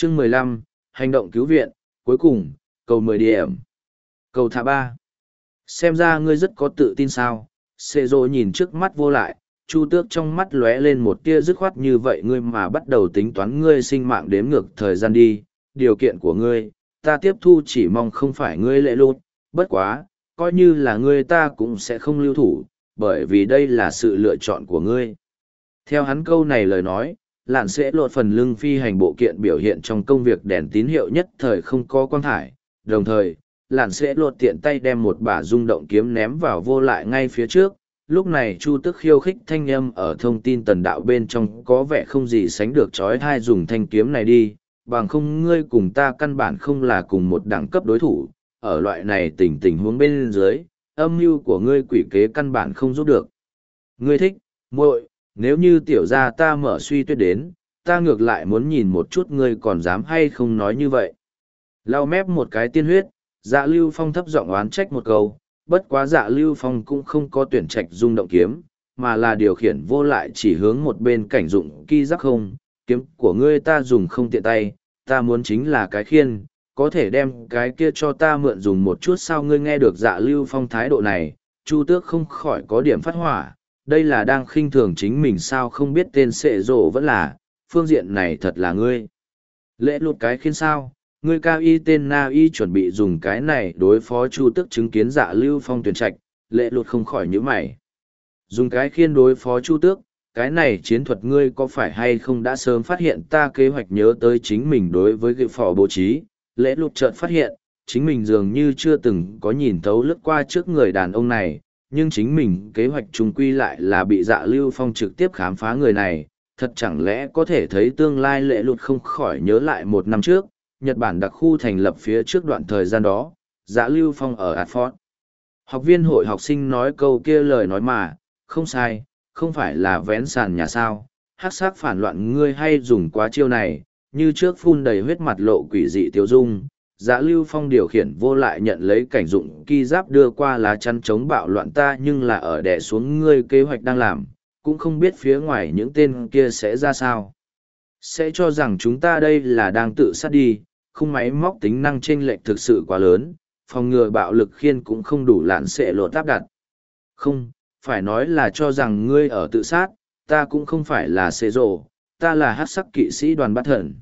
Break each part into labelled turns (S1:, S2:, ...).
S1: Chương 15, hành động cứu viện, cuối cùng, cầu 10 điểm. Cầu thả 3. Xem ra ngươi rất có tự tin sao? Sệ rồ nhìn trước mắt vô lại, Chu Tước trong mắt lóe lên một tia dứt khoát như vậy ngươi mà bắt đầu tính toán ngươi sinh mạng đếm ngược thời gian đi, điều kiện của ngươi, ta tiếp thu chỉ mong không phải ngươi lệ lụt, bất quá, coi như là ngươi ta cũng sẽ không lưu thủ, bởi vì đây là sự lựa chọn của ngươi. Theo hắn câu này lời nói, lạn sẽ lột phần lưng phi hành bộ kiện biểu hiện trong công việc đèn tín hiệu nhất thời không có quang thải, đồng thời, lạn sẽ lột tiện tay đem một bả rung động kiếm ném vào vô lại ngay phía trước. Lúc này Chu Tức khiêu khích thanh âm ở thông tin tần đạo bên trong có vẻ không gì sánh được trói thai dùng thanh kiếm này đi, bằng không ngươi cùng ta căn bản không là cùng một đẳng cấp đối thủ, ở loại này tình huống bên dưới, âm mưu của ngươi quỷ kế căn bản không giúp được. Ngươi thích, muội, nếu như tiểu gia ta mở suy tuyết đến, ta ngược lại muốn nhìn một chút ngươi còn dám hay không nói như vậy. Lau mép một cái tiên huyết, Dạ Lưu Phong thấp giọng oán trách một câu, bất quá Dạ Lưu Phong cũng không có tuyển trạch rung động kiếm, mà là điều khiển vô lại chỉ hướng một bên cảnh dụng ki giác không, kiếm của ngươi ta dùng không tiện tay, ta muốn chính là cái khiên, có thể đem cái kia cho ta mượn dùng một chút sao ngươi nghe được Dạ Lưu Phong thái độ này, Chu Tước không khỏi có điểm phát hỏa, đây là đang khinh thường chính mình sao không biết tên sệ rộ vẫn là, phương diện này thật là ngươi. Lễ lụt cái khiên sao, ngươi cao y tên na y chuẩn bị dùng cái này đối phó Chu Tước chứng kiến Dạ Lưu Phong tuyển trạch, lễ lụt không khỏi nhíu mày. Dùng cái khiên đối phó Chu Tước, cái này chiến thuật ngươi có phải hay không đã sớm phát hiện ta kế hoạch nhớ tới chính mình đối với cái phò bố trí, lễ lụt chợt phát hiện, chính mình dường như chưa từng có nhìn thấu lướt qua trước người đàn ông này, nhưng chính mình kế hoạch trùng quy lại là bị Dạ Lưu Phong trực tiếp khám phá người này, thật chẳng lẽ có thể thấy tương lai lễ lụt không khỏi nhớ lại một năm trước, Nhật Bản đặc khu thành lập phía trước đoạn thời gian đó, Dạ Lưu Phong ở Adford. Học viên hội học sinh nói câu kia lời nói mà, không sai, không phải là vén sàn nhà sao, hắc sắc phản loạn ngươi hay dùng quá chiêu này, như trước phun đầy huyết mặt lộ quỷ dị tiêu dung. Dạ Lưu Phong điều khiển vô lại nhận lấy cảnh dụng ki giáp đưa qua lá chắn chống bạo loạn ta nhưng là ở đè xuống ngươi kế hoạch đang làm, cũng không biết phía ngoài những tên kia sẽ ra sao. Sẽ cho rằng chúng ta đây là đang tự sát đi, khung máy móc tính năng chênh lệch thực sự quá lớn, phòng ngừa bạo lực khiên cũng không đủ lạn sẽ lột áp đặt. Không, phải nói là cho rằng ngươi ở tự sát, ta cũng không phải là xê rồ, ta là hắc sắc kỵ sĩ đoàn bát thần.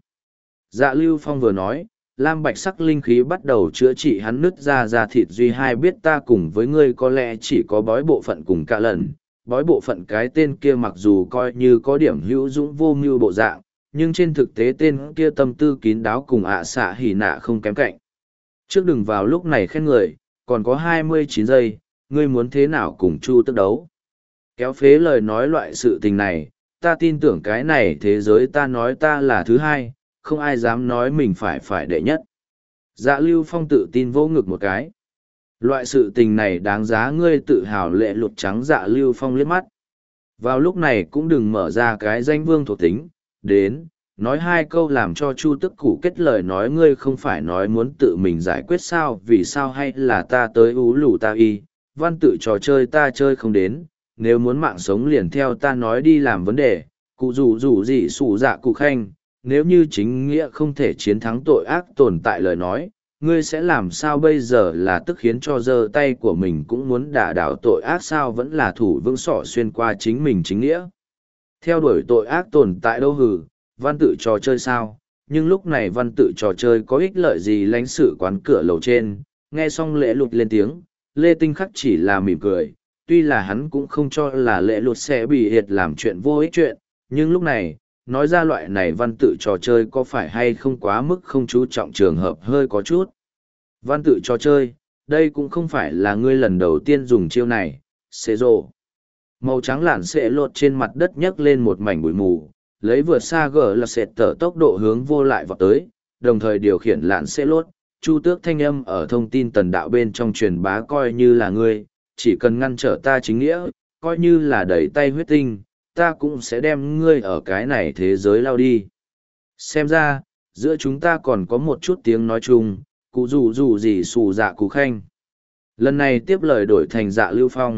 S1: Dạ Lưu Phong vừa nói, lam bạch sắc linh khí bắt đầu chữa trị hắn nứt ra thịt duy hai biết ta cùng với ngươi có lẽ chỉ có bói bộ phận cùng cả lần. Bói bộ phận cái tên kia mặc dù coi như có điểm hữu dũng vô mưu bộ dạng, nhưng trên thực tế tên kia tâm tư kín đáo cùng ạ xạ hỉ nạ không kém cạnh. Trước đừng vào lúc này khen người, còn có 29 giây, ngươi muốn thế nào cùng Chu Tước đấu. Kéo phế lời nói loại sự tình này, ta tin tưởng cái này thế giới ta nói ta là thứ hai, không ai dám nói mình phải đệ nhất. Dạ Lưu Phong tự tin vô ngực một cái. Loại sự tình này đáng giá ngươi tự hào lệ lụt trắng Dạ Lưu Phong liếc mắt. Vào lúc này cũng đừng mở ra cái danh vương thuộc tính, đến, nói hai câu làm cho Chu Tước củ kết lời nói ngươi không phải nói muốn tự mình giải quyết sao vì sao hay là ta tới ú lù ta y, văn tự trò chơi ta chơi không đến, nếu muốn mạng sống liền theo ta nói đi làm vấn đề, cụ rủ gì sủ dạ cụ khanh, nếu như chính nghĩa không thể chiến thắng tội ác tồn tại lời nói, ngươi sẽ làm sao bây giờ là tức khiến cho giơ tay của mình cũng muốn đả đảo tội ác sao vẫn là thủ vững sỏ xuyên qua chính mình chính nghĩa. Theo đuổi tội ác tồn tại đâu hử, văn tự trò chơi sao, nhưng lúc này văn tự trò chơi có ích lợi gì lãnh sự quán cửa lầu trên, nghe xong lễ lụt lên tiếng, Lê Tinh Khắc chỉ là mỉm cười, tuy là hắn cũng không cho là lễ lụt sẽ bị hiệt làm chuyện vô ích chuyện, nhưng lúc này, nói ra loại này văn tự trò chơi có phải hay không quá mức không chú trọng trường hợp hơi có chút. Văn tự trò chơi, đây cũng không phải là ngươi lần đầu tiên dùng chiêu này, xế rồ. Màu trắng lạn sẽ lột trên mặt đất nhấc lên một mảnh bụi mù, lấy vượt xa gờ là sệt tở tốc độ hướng vô lại vọt tới, đồng thời điều khiển lạn sẽ lột. Chu Tước thanh âm ở thông tin tần đạo bên trong truyền bá coi như là ngươi, chỉ cần ngăn trở ta chính nghĩa, coi như là đẩy tay huyết tinh, ta cũng sẽ đem ngươi ở cái này thế giới lao đi. Xem ra, giữa chúng ta còn có một chút tiếng nói chung, cụ rủ gì xù dạ cụ khanh. Lần này tiếp lời đổi thành Dạ Lưu Phong,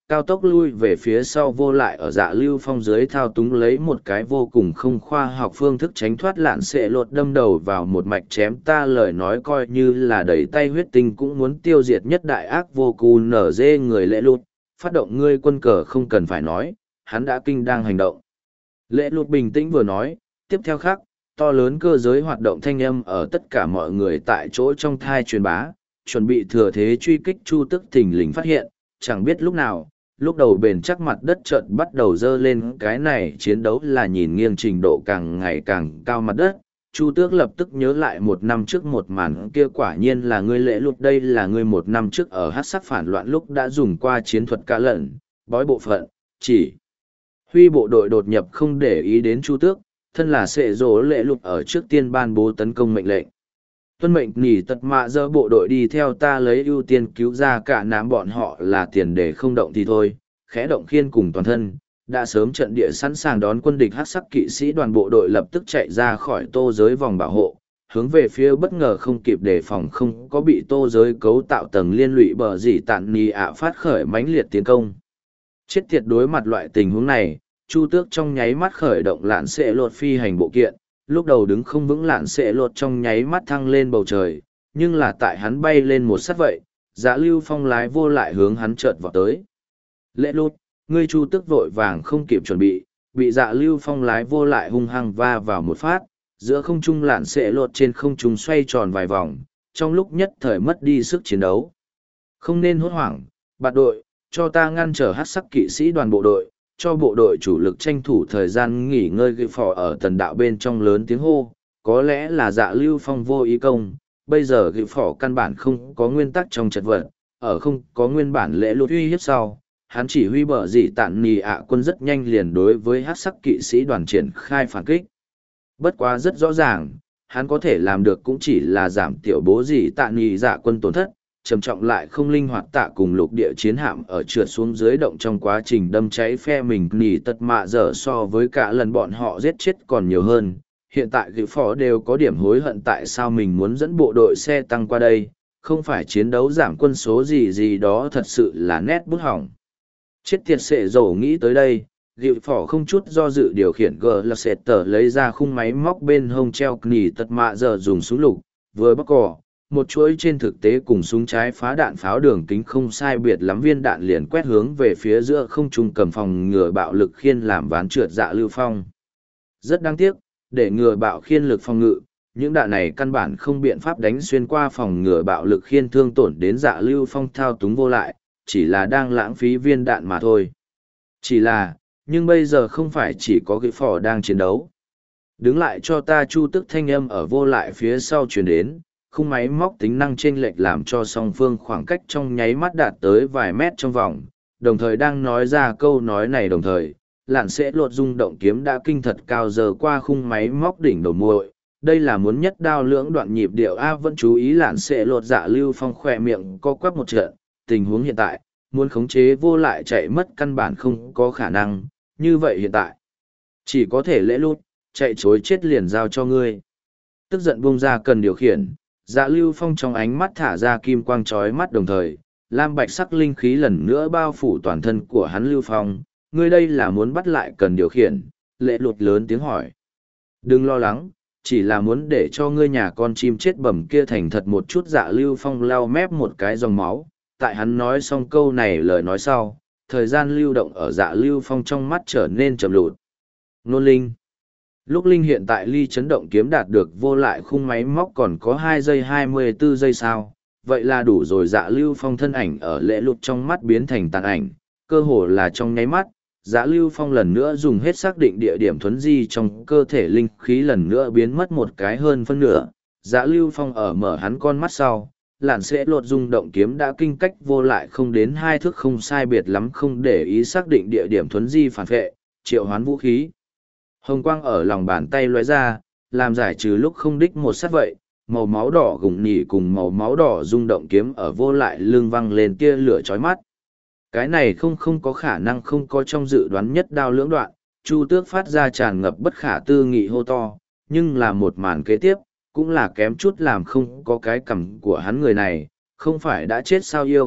S1: cao tốc lui về phía sau vô lại ở Dạ Lưu Phong dưới thao túng lấy một cái vô cùng không khoa học phương thức tránh thoát lạn sệ lột đâm đầu vào một mạch chém ta lời nói coi như là đẩy tay huyết tinh cũng muốn tiêu diệt nhất đại ác vô cù nở dê người lệ lụt, phát động ngươi quân cờ không cần phải nói, hắn đã kinh đang hành động. Lệ lụt bình tĩnh vừa nói, tiếp theo khác, to lớn cơ giới hoạt động thanh âm ở tất cả mọi người tại chỗ trong thai truyền bá, chuẩn bị thừa thế truy kích Chu Tức thình lình phát hiện, chẳng biết lúc nào, lúc đầu bền chắc mặt đất chợt bắt đầu dơ lên cái này chiến đấu là nhìn nghiêng trình độ càng ngày càng cao mặt đất. Chu Tước lập tức nhớ lại một năm trước một màn kia quả nhiên là ngươi lệ lụt đây là ngươi một năm trước ở hát sắc phản loạn lúc đã dùng qua chiến thuật cá lợn, bói bộ phận, chỉ huy bộ đội đột nhập không để ý đến Chu Tước, thân là sệ rỗ lệ lụt ở trước tiên ban bố tấn công mệnh lệnh. Tuân mệnh nỉ tật mạ dơ bộ đội đi theo ta lấy ưu tiên cứu ra cả nám bọn họ là tiền để không động thì thôi, khẽ động khiên cùng toàn thân, đã sớm trận địa sẵn sàng đón quân địch hắc sắc kỵ sĩ đoàn bộ đội lập tức chạy ra khỏi tô giới vòng bảo hộ, hướng về phía bất ngờ không kịp đề phòng không có bị tô giới cấu tạo tầng liên lụy bờ gì tạn nì ạ phát khởi mãnh liệt tiến công. Chết tiệt đối mặt loại tình huống này, Chu Tước trong nháy mắt khởi động lạn sệ lột phi hành bộ kiện, lúc đầu đứng không vững lạn sệ lột trong nháy mắt thăng lên bầu trời, nhưng là tại hắn bay lên một sát vậy, Dạ Lưu Phong lái vô lại hướng hắn chợt vào tới. Lệ lụt, ngươi Chu Tước vội vàng không kịp chuẩn bị Dạ Lưu Phong lái vô lại hung hăng va vào một phát, giữa không trung lạn sệ lột trên không trung xoay tròn vài vòng, trong lúc nhất thời mất đi sức chiến đấu. Không nên hốt hoảng, bạt đội, cho ta ngăn trở hắc sắc kỵ sĩ đoàn bộ đội, cho bộ đội chủ lực tranh thủ thời gian nghỉ ngơi ghi phò ở tần đạo bên trong lớn tiếng hô, có lẽ là Dạ Lưu Phong vô ý công, bây giờ ghi phò căn bản không có nguyên tắc trong trật vật, ở không có nguyên bản lễ lụt uy hiếp sau, hắn chỉ huy bờ dị tạn nì ạ quân rất nhanh liền đối với hắc sắc kỵ sĩ đoàn triển khai phản kích. Bất quá rất rõ ràng, hắn có thể làm được cũng chỉ là giảm tiểu bố dị tạn nì dạ quân tổn thất, trầm trọng lại không linh hoạt tạ cùng lục địa chiến hạm ở trượt xuống dưới động trong quá trình đâm cháy phe mình nỉ tật mạ dở so với cả lần bọn họ giết chết còn nhiều hơn. Hiện tại gửi phó đều có điểm hối hận tại sao mình muốn dẫn bộ đội xe tăng qua đây, không phải chiến đấu giảm quân số gì gì đó thật sự là nét bút hỏng. Chết tiệt sệ dầu nghĩ tới đây, gửi phỏ không chút do dự điều khiển gờ là sệt tờ lấy ra khung máy móc bên hông treo nỉ tật mạ dở dùng súng lục, vừa bắc cỏ. Một chuỗi trên thực tế cùng súng trái phá đạn pháo đường kính không sai biệt lắm viên đạn liền quét hướng về phía giữa không trung cầm phòng ngừa bạo lực khiên làm ván trượt Dạ Lưu Phong. Rất đáng tiếc, để ngừa bạo khiên lực phòng ngự, những đạn này căn bản không biện pháp đánh xuyên qua phòng ngừa bạo lực khiên thương tổn đến Dạ Lưu Phong thao túng vô lại, chỉ là đang lãng phí viên đạn mà thôi. Chỉ là, nhưng bây giờ không phải chỉ có cái phỏ đang chiến đấu. Đứng lại cho ta Chu Tức thanh âm ở vô lại phía sau truyền đến. Khung máy móc tính năng chênh lệch làm cho song phương khoảng cách trong nháy mắt đạt tới vài mét trong vòng, đồng thời đang nói ra câu nói này đồng thời, lạn sẽ lột rung động kiếm đã kinh thật cao giờ qua khung máy móc đỉnh đầu muội. Đây là muốn nhất đao lưỡng đoạn nhịp điệu A vẫn chú ý lạn sẽ lột Dạ Lưu Phong khỏe miệng co quắp một trận, tình huống hiện tại, muốn khống chế vô lại chạy mất căn bản không có khả năng, như vậy hiện tại, chỉ có thể lễ lút, chạy chối chết liền giao cho ngươi. Tức giận buông ra cần điều khiển. Dạ Lưu Phong trong ánh mắt thả ra kim quang chói mắt đồng thời, lam bạch sắc linh khí lần nữa bao phủ toàn thân của hắn Lưu Phong, ngươi đây là muốn bắt lại cần điều khiển, lệ lụt lớn tiếng hỏi. Đừng lo lắng, chỉ là muốn để cho ngươi nhà con chim chết bẩm kia thành thật một chút. Dạ Lưu Phong lau mép một cái dòng máu, tại hắn nói xong câu này lời nói sau, thời gian lưu động ở Dạ Lưu Phong trong mắt trở nên chậm lụt. Nôn linh. Lúc linh hiện tại ly chấn động kiếm đạt được vô lại khung máy móc còn có 2 giây 24 giây sao, vậy là đủ rồi. Dạ Lưu Phong thân ảnh ở lễ lụt trong mắt biến thành tàn ảnh, cơ hồ là trong nháy mắt, Dạ Lưu Phong lần nữa dùng hết xác định địa điểm thuấn di trong cơ thể linh khí lần nữa biến mất một cái hơn phân nửa. Dạ Lưu Phong ở mở hắn con mắt sau, làn sẽ lột rung động kiếm đã kinh cách vô lại không đến 2 thước không sai biệt lắm không để ý xác định địa điểm thuấn di phản vệ, triệu hoán vũ khí. Hồng quang ở lòng bàn tay lóe ra, làm giải trừ lúc không đích một sát vậy, màu máu đỏ gùng nhỉ cùng màu máu đỏ rung động kiếm ở vô lại lưng văng lên tia lửa chói mắt. Cái này không có khả năng không có trong dự đoán nhất đao lưỡng đoạn, Chu Tước phát ra tràn ngập bất khả tư nghị hô to, nhưng là một màn kế tiếp, cũng là kém chút làm không có cái cằm của hắn người này, không phải đã chết sao yêu,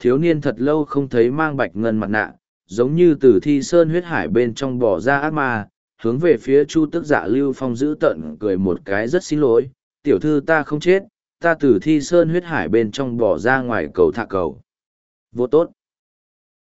S1: thiếu niên thật lâu không thấy mang bạch ngân mặt nạ, giống như từ thi sơn huyết hải bên trong bỏ ra ác ma, hướng về phía Chu Tước Dạ Lưu Phong giữ tận cười một cái rất xin lỗi, tiểu thư ta không chết, ta từ thi sơn huyết hải bên trong bỏ ra ngoài cầu thả cầu. Vô tốt.